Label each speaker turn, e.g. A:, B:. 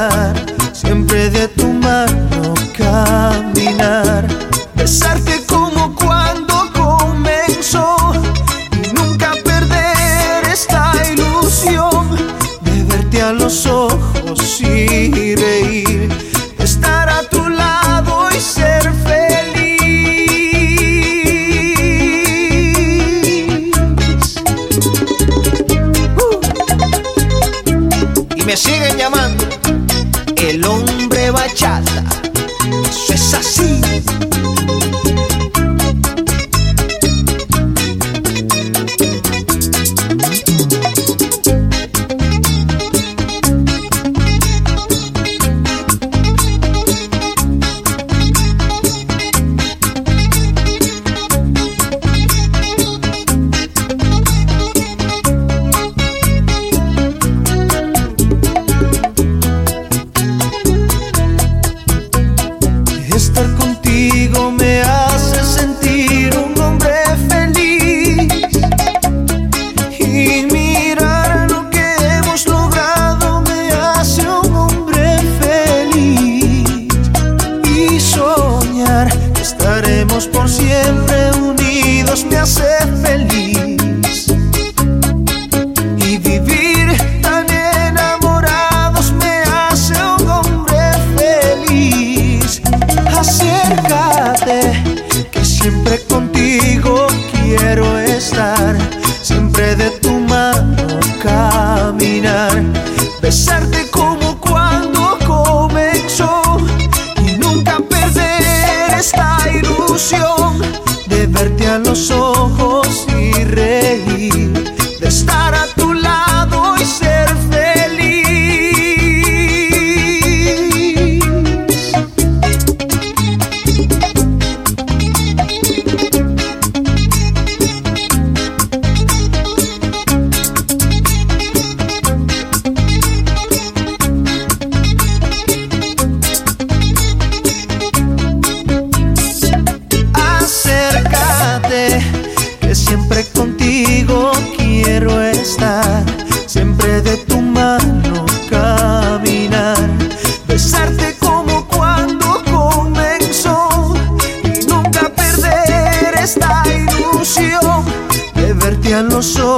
A: estar, siempre de tu mano caminar, besarte como cuando comenzó y nunca perder esta ilusión de verte a los ojos y reír, estar a tu lado y ser feliz. Y me siguen llamando el hombre bachata. Eso es así. Estar contigo me hace sentir un hombre feliz, y mirar lo que hemos logrado me hace un hombre feliz, y soñar que estaremos por siempre unidos me hace feliz, y vivir tan enamorados me hace un hombre feliz. Acércate, que siempre contigo quiero estar, siempre de tu mano caminar, besarte como cuando comenzó y nunca perder esta ilusión de verte a los ojos y reír, de estar a tu lado y ser feliz. Que siempre contigo quiero estar, siempre de tu mano caminar, besarte como cuando comenzó y nunca perder esta ilusión de verte a los ojos